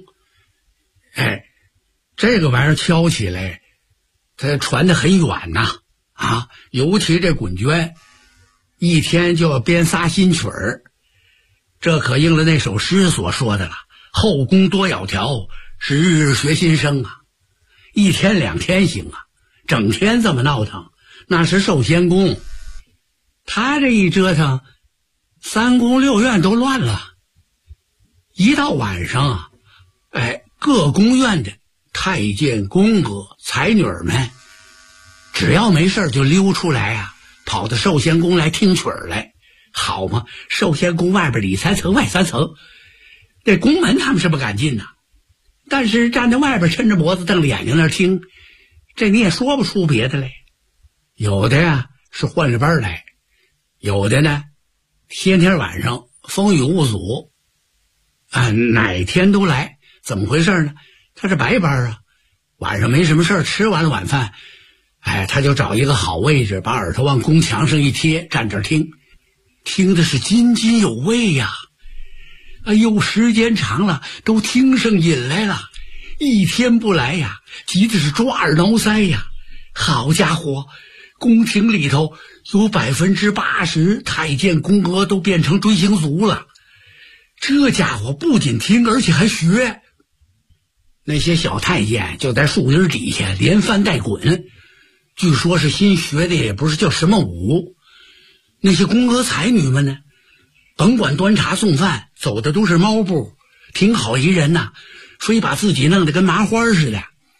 [SPEAKER 11] 这个玩意儿敲起来它传得很远尤其这滚娟一天就要编仨新曲儿，这可应了那首诗所说的了，后宫多窈窕，是日日学新声一天2天行整天这么闹腾，那是寿仙宫。他这一折腾，3宫6院都乱了。一到晚上各宫院的太监宫娥才女儿们，只要没事就溜出来啊，跑到寿仙宫来听曲儿来。好嘛，寿仙宫外边里3层外3层，这宫门他们是不敢进呐，但是站在外边抻着脖子瞪着眼睛那儿听，这你也说不出别的来。有的呀是换着班来，有的呢天天晚上风雨无阻啊，哪天都来。怎么回事呢？他是白班啊，晚上没什么事，吃完了晚饭，他就找一个好位置，把耳朵往宫墙上一贴，站这儿听，听的是津津有味呀。哎呦，时间长了都听上瘾来了，一天不来呀，急的是抓耳挠腮呀。好家伙，宫廷里头有80%太监宫娥都变成追星族了。这家伙不仅听，而且还学。那些小太监就在树荫底下连翻带滚，据说是新学的，也不是叫什么舞。那些宫娥才女们呢，甭管端茶送饭，走的都是猫步，挺好一人呐，非把自己弄得跟麻花似的，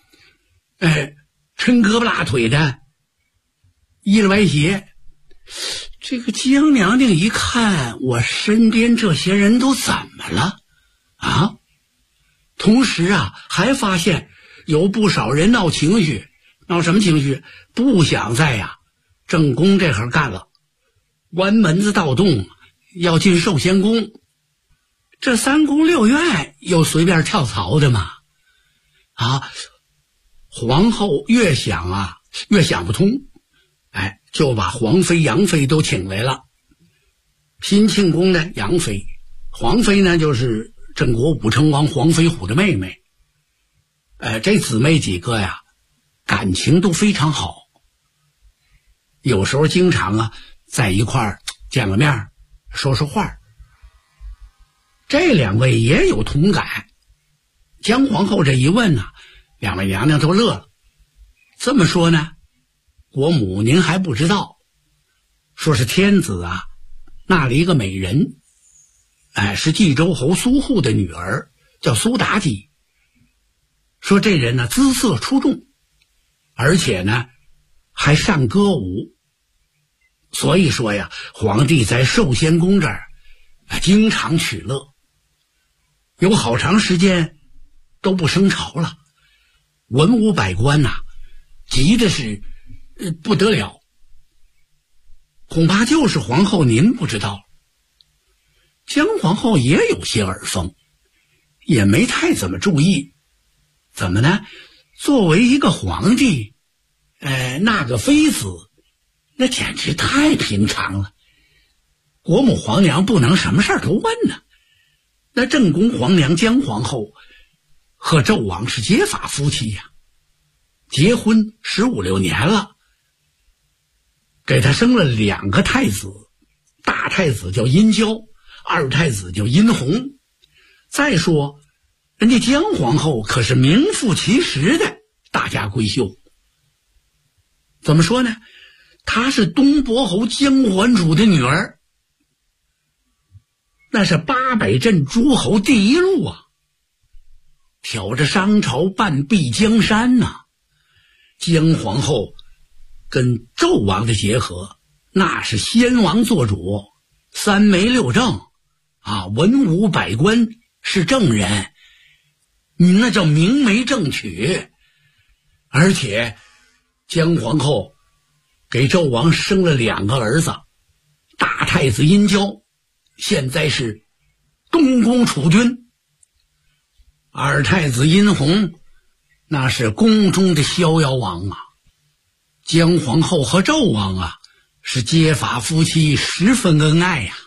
[SPEAKER 11] 抻胳膊拉腿的，依了歪斜。这个江娘娘一看，我身边这些人都怎么了啊？同时啊，还发现有不少人闹情绪。闹什么情绪？不想在正宫这行干了，关门子盗洞，要进寿仙宫。这3宫6院有随便跳槽的吗？皇后越想越想不通，就把皇妃杨妃都请来了。新庆宫呢，杨妃，皇妃呢就是郑国武成王黄飞虎的妹妹。这姊妹几个呀，感情都非常好，有时候经常在一块儿见个面，说说话。这2位也有同感。江皇后这一问2位娘娘都乐了。这么说呢，国母您还不知道，说是天子纳了一个美人，是冀州侯苏护的女儿，叫苏妲己。说这人呢姿色出众，而且呢还善歌舞，所以说呀，皇帝在寿仙宫这儿经常取乐，有好长时间都不升朝了，文武百官急的是不得了。恐怕就是皇后您不知道，江皇后也有些耳风，也没太怎么注意。怎么呢？作为一个皇帝，那个妃子，那简直太平常了。国母皇娘不能什么事儿都问呢。那正宫皇娘江皇后和纣王是结发夫妻呀，结婚15、16年了，给他生了2个太子，大太子叫殷郊，二太子叫殷红。再说人家江皇后可是名副其实的大家闺秀。怎么说呢？她是东伯侯江桓主的女儿，那是8百镇诸侯第一路挑着商朝半壁江山江皇后跟纣王的结合，那是先王做主，3媒6政文武百官是正人，那叫明媒正娶。而且江皇后给纣王生了2个儿子，大太子殷郊现在是东宫储君，二太子殷红那是宫中的逍遥王江皇后和纣王是结发夫妻，十分恩爱呀。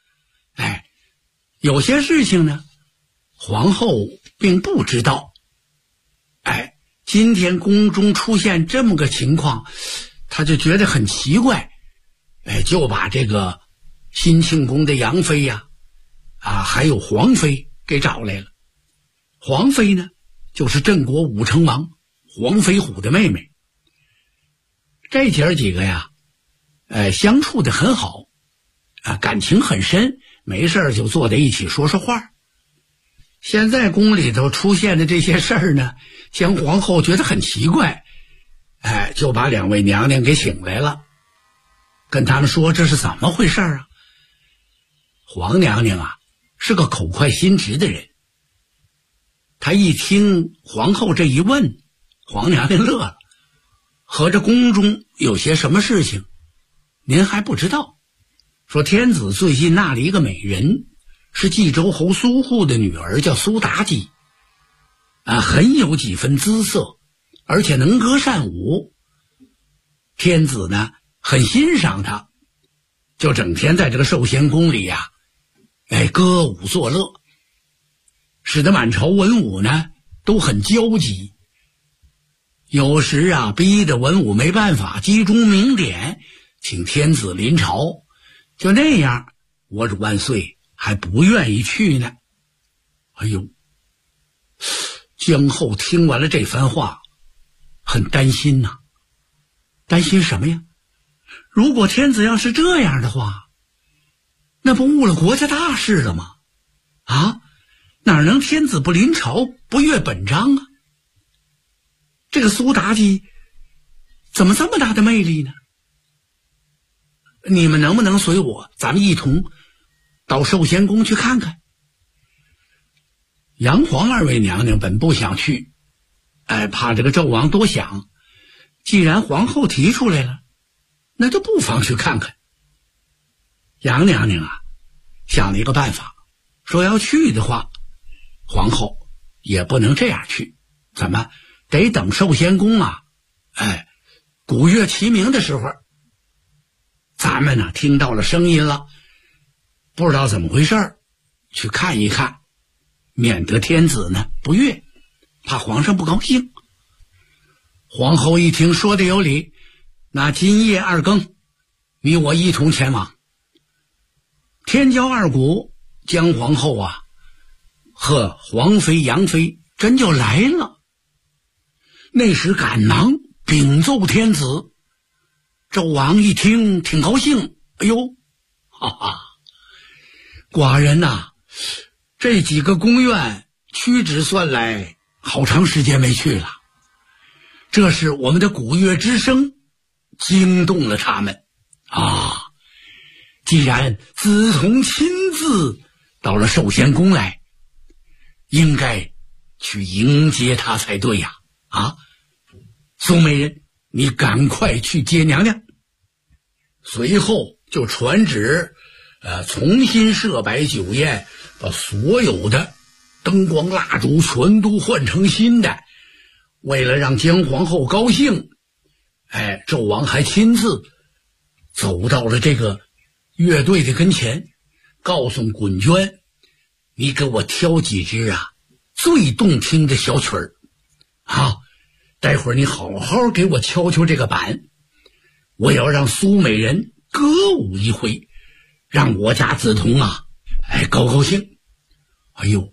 [SPEAKER 11] 有些事情呢皇后并不知道。今天宫中出现这么个情况，他就觉得很奇怪，就把这个新庆宫的杨妃还有皇妃给找来了。皇妃呢就是郑国武成王黄飞虎的妹妹。这姐儿几个相处得很好感情很深，没事就坐在一起说说话。 现在宫里头出现的这些事儿呢，姜皇后觉得很奇怪，就把2位娘娘给请来了，跟他们说这是怎么回事啊？皇娘娘啊是个口快心直的人，她一听皇后这一问，皇娘娘乐了，合着宫中有些什么事情您还不知道？说天子最近纳了一个美人，是冀州侯苏护的女儿，叫苏妲己，很有几分姿色，而且能歌善舞。天子呢很欣赏她，就整天在这个寿仙宫里呀，歌舞作乐，使得满朝文武呢都很焦急。有时啊，逼得文武没办法，集中明典，请天子临朝。就那样，我主万岁还不愿意去呢。哎呦，姜后听完了这番话，很担心呐。担心什么呀？如果天子要是这样的话，那不误了国家大事了吗？哪能天子不临朝，不阅本章啊？这个苏妲己怎么这么大的魅力呢？你们能不能随我，咱们一同到寿仙宫去看看？杨皇2位娘娘本不想去，怕这个纣王多想，既然皇后提出来了，那就不妨去看看。杨娘娘啊想了一个办法，说要去的话，皇后也不能这样去，怎么得等寿仙宫啊鼓乐齐鸣的时候，咱们呢听到了声音了，不知道怎么回事，去看一看，免得天子呢不悦，怕皇上不高兴。皇后一听说的有理，那今夜2更，你我一同前往。天骄2股，姜皇后啊和皇妃杨妃真就来了。那时赶忙禀奏天子，纣王一听挺高兴，哎呦，哈哈，寡人呐，这几个宫院屈指算来好长时间没去了，这是我们的鼓乐之声惊动了他们啊！既然子彤亲自到了寿仙宫来，应该去迎接他才对呀！苏美人，你赶快去接娘娘。随后就传旨，重新设摆酒宴，把所有的灯光蜡烛全都换成新的。为了让姜皇后高兴，纣王还亲自走到了这个乐队的跟前，告诉滚娟，你给我挑几支最动听的小曲儿，待会儿你好好给我敲敲这个板，我要让苏美人歌舞一回，让我家子彤高高兴。哎呦，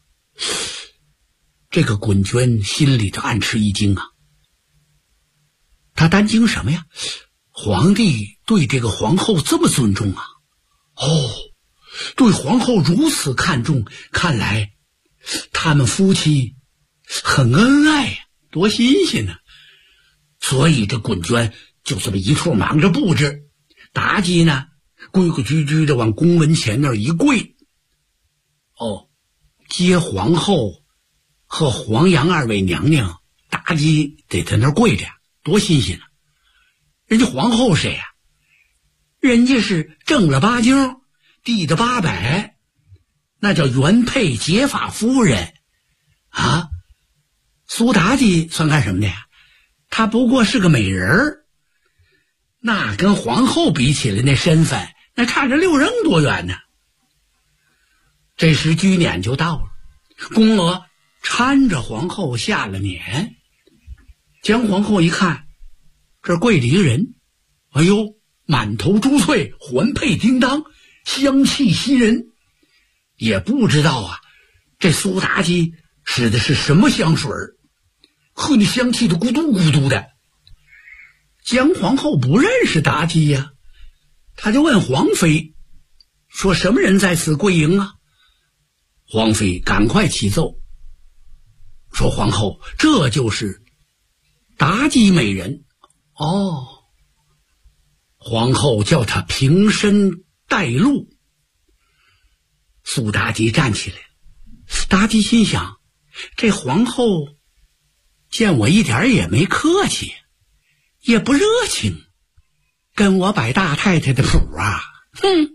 [SPEAKER 11] 这个滚娟心里头暗吃一惊啊。他担惊什么呀？皇帝对这个皇后这么尊重啊，对皇后如此看重，看来他们夫妻很恩爱呀，多新鲜呢。所以这滚娟就这么一处忙着布置，妲己呢规规矩矩的往宫门前那儿一跪，接皇后和皇阳2位娘娘，妲己得在那儿跪着，多新鲜啊！人家皇后谁呀？人家是正了8经，地的800，那叫原配结发夫人啊。苏妲己算干什么的呀？她不过是个美人儿，那跟皇后比起来，那身份那差着6扔多远呢。这时居辇就到了，宫娥搀着皇后下了辇。姜皇后一看，这跪着一个人，哎呦，满头珠翠，环佩叮当，香气袭人。也不知道这苏妲己使的是什么香水，呵，那香气都咕嘟咕嘟的。姜皇后不认识妲己呀，她就问皇妃说，什么人在此跪迎啊？ 皇妃赶快启奏，说皇后，这就是妲己美人。哦，皇后叫她平身带路。苏妲己站起来了，妲己心想，这皇后见我一点也没客气，也不热情，跟我摆大太太的谱啊，哼。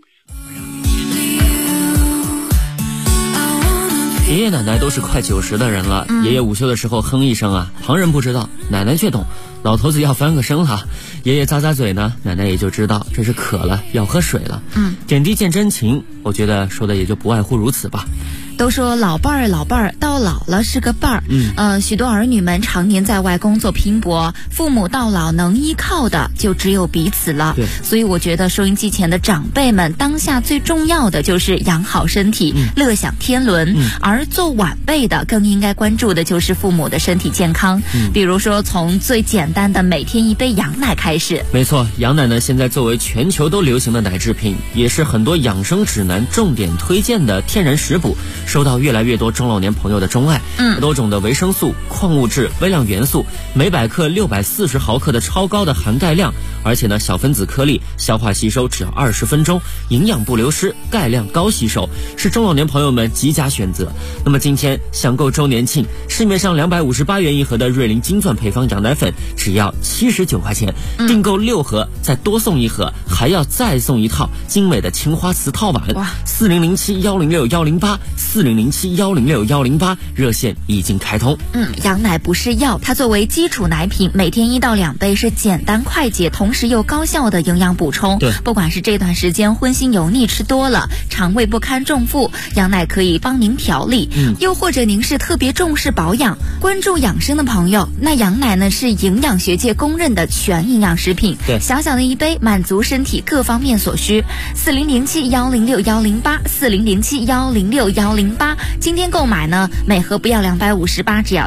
[SPEAKER 12] 爷爷奶奶都是快90的人了，爷爷午休的时候哼一声啊，旁人不知道，奶奶却懂。老头子要翻个身了，爷爷咂咂嘴呢，奶奶也就知道这是渴了，要喝水了。点滴见真情，我觉得说的也就不外乎如此吧。
[SPEAKER 2] 都说老伴儿到老了是个伴儿。许多儿女们常年在外工作拼搏，父母到老能依靠的就只有彼此了。所以我觉得收音机前的长辈们，当下最重要的就是养好身体，乐享天伦。而做晚辈的更应该关注的就是父母的身体健康。比如说从最简单的每天一杯羊奶开始。
[SPEAKER 12] 没错，羊奶呢现在作为全球都流行的奶制品，也是很多养生指南重点推荐的天然食补，受到越来越多中老年朋友的钟爱。多种的维生素、矿物质、微量元素，每百克640毫克的超高的含钙量，而且呢小分子颗粒，消化吸收只要20分钟，营养不流失，钙量高吸收，是中老年朋友们极佳选择。那么今天享购周年庆，市面上258元一盒的瑞麟金钻配方羊奶粉只要79块钱，订购6盒再多送1盒，还要再送一套精美的青花瓷套碗。4007106108，4007106108，热线已经开通。
[SPEAKER 2] 羊奶不是药，它作为基础奶品，每天1到2杯是简单快捷，同时又高效的营养补充。不管是这段时间荤腥油腻吃多了，肠胃不堪重负，羊奶可以帮您调理。又或者您是特别重视保养，关注养生的朋友，那羊奶呢是营养学界公认的全营养食品。小小的一杯，满足身体各方面所需。4007106108，4007106108，今天购买呢，每盒不要258，只要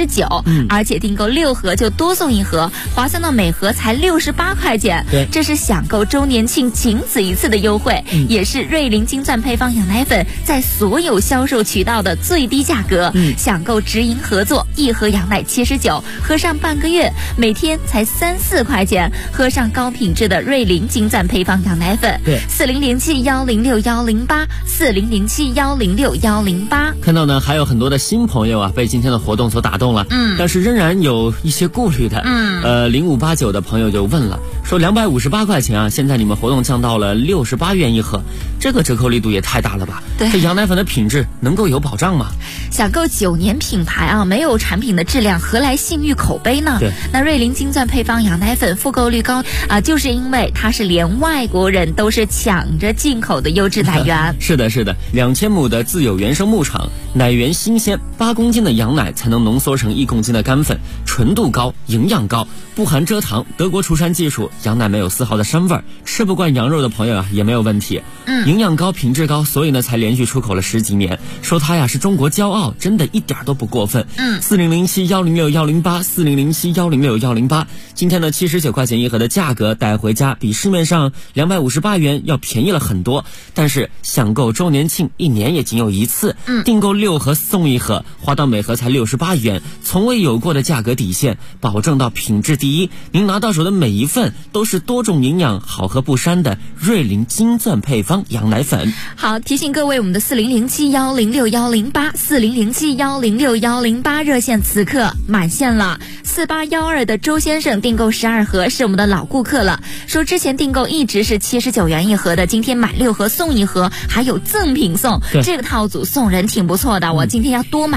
[SPEAKER 2] 79，而且订购6盒就多送1盒，划算到每盒才68块钱。这是享购周年庆仅此一次的优惠，也是瑞麟金钻配方羊奶粉在所有销售渠道的最低价格。享购直营合作，1盒羊奶79，喝上半个月，每天才3-4块钱，喝上高品质的瑞麟金钻配方羊奶粉。4007106108，4007106108。
[SPEAKER 12] 看到呢，还有很多的新朋友啊，被今天的活动所打动了。但是仍然有一些顾虑的。0589的朋友就问了，说258块钱啊，现在你们活动降到了68元一盒，这个折扣力度也太大了吧？这羊奶粉的品质能够有保障吗？
[SPEAKER 2] 想购9年品牌啊，没有产品的质量，何来信誉口碑呢？那瑞麟金钻配方羊奶粉复购率高啊，就是因为它是连外国人都是抢着进口的优质奶源。
[SPEAKER 12] 是的，2000亩的自有原生牧场，奶源新鲜，8公斤的羊奶才能浓缩成1公斤的干粉，纯度高，营养高，不含蔗糖，德国出产技术，羊奶没有丝毫的膻味儿，吃不惯羊肉的朋友啊也没有问题。营养高，品质高，所以呢才连续出口了10几年，说它呀是中国骄傲，真的一点都不过分。4007106108，4007106108，今天呢79块钱一盒的价格带回家，比市面上258元要便宜了很多，但是享购周年庆1年也仅有1次，订购6盒送1盒，花到每盒才68元，从未有过的价格底线，保证到品质第一，您拿到手的每一份都是多种营养，好喝不膻的瑞麟金钻配方羊奶粉。
[SPEAKER 2] 好，提醒各位，我们的4007106108，4007106108热线此刻满线了。4812的周先生订购12盒，是我们的老顾客了，说之前订购一直是79元一盒的，今天买6盒送1盒，还有赠品送，这个套组送人挺不错的，我今天要多买